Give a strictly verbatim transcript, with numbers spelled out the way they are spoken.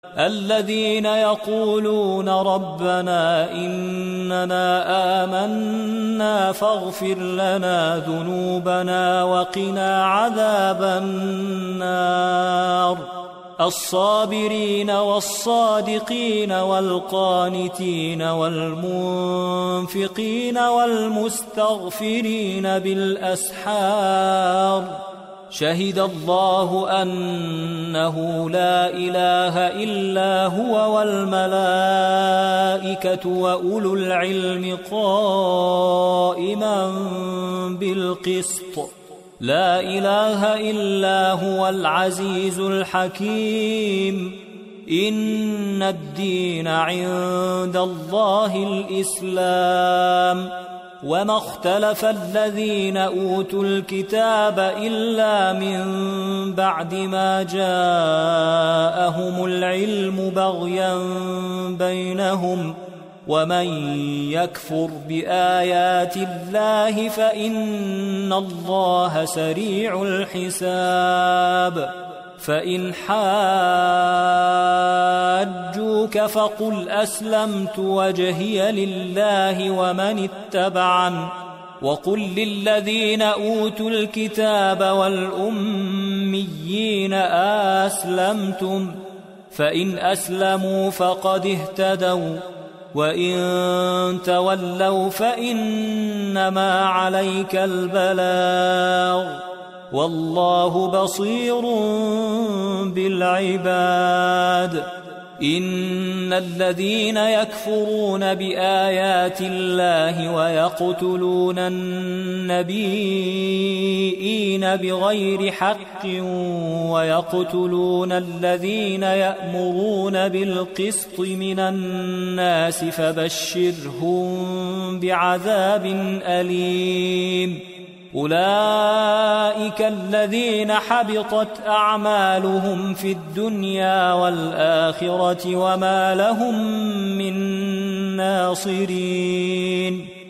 الذين يقولون ربنا إننا آمنا فاغفر لنا ذنوبنا وقنا عذاب النار الصابرين والصادقين والقانتين والمنفقين والمستغفرين بالأسحار شهد الله أنه لا إله إلا هو والملائكة وأولو العلم قائما بالقسط لا إله إلا هو العزيز الحكيم إن الدين عند الله الإسلام وما اختلف الذين أوتوا الكتاب إلا من بعد ما جاءهم العلم بغيا بينهم ومن يكفر بآيات الله فإن الله سريع الحساب فإن حاجوك فقل أسلمت وجهي لله ومن اتبعن وقل للذين أوتوا الكتاب والأميين أسلمتم فإن أسلموا فقد اهتدوا وإن تولوا فإنما عليك البلاغ والله بصير بالعباد إن الذين يكفرون بآيات الله ويقتلون النبيين بغير حق ويقتلون الذين يأمرون بالقسط من الناس فبشرهم بعذاب أليم أولئك الذين حبطت أعمالهم في الدنيا والآخرة وما لهم من ناصرين